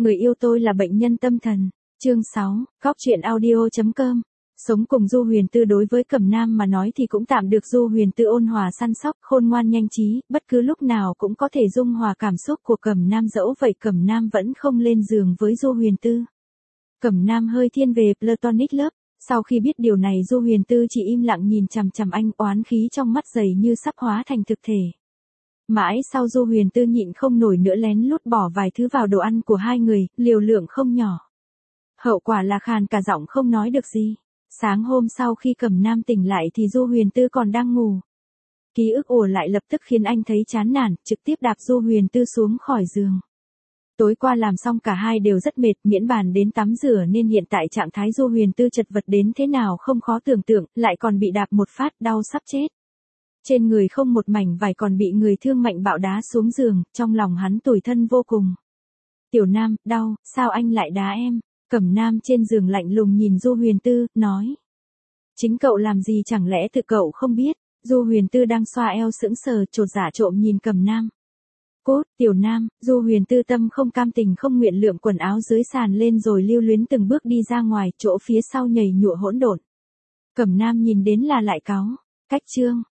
Người yêu tôi là bệnh nhân tâm thần. Chương 6, Cóc truyện audio.com. Sống cùng Du Huyền Tư đối với Cẩm Nam mà nói thì cũng tạm được. Du Huyền Tư ôn hòa săn sóc, khôn ngoan nhanh trí, bất cứ lúc nào cũng có thể dung hòa cảm xúc của Cẩm Nam. Dẫu vậy Cẩm Nam vẫn không lên giường với Du Huyền Tư. Cẩm Nam hơi thiên về platonic love. Sau khi biết điều này Du Huyền Tư chỉ im lặng nhìn chằm chằm anh, oán khí trong mắt dày như sắp hóa thành thực thể. Mãi sau Du Huyền Tư nhịn không nổi nữa lén lút bỏ vài thứ vào đồ ăn của hai người, liều lượng không nhỏ. Hậu quả là khàn cả giọng không nói được gì. Sáng hôm sau khi Cẩm Nam tỉnh lại thì Du Huyền Tư còn đang ngủ. Ký ức ùa lại lập tức khiến anh thấy chán nản, trực tiếp đạp Du Huyền Tư xuống khỏi giường. Tối qua làm xong cả hai đều rất mệt, miễn bàn đến tắm rửa nên hiện tại trạng thái Du Huyền Tư chật vật đến thế nào không khó tưởng tượng, lại còn bị đạp một phát đau sắp chết. Trên người không một mảnh vải còn bị người thương mạnh bạo đá xuống giường, trong lòng hắn tủi thân vô cùng. Tiểu Nam, đau, sao anh lại đá em? Cẩm Nam trên giường lạnh lùng nhìn Du Huyền Tư, nói. Chính cậu làm gì chẳng lẽ tự cậu không biết? Du Huyền Tư đang xoa eo sững sờ chột dạ trộm nhìn Cẩm Nam. Cốt, Tiểu Nam, Du Huyền Tư tâm không cam tình không nguyện lượm quần áo dưới sàn lên rồi lưu luyến từng bước đi ra ngoài, chỗ phía sau nhầy nhụa hỗn độn. Cẩm Nam nhìn đến là lại cáu. Cách chương.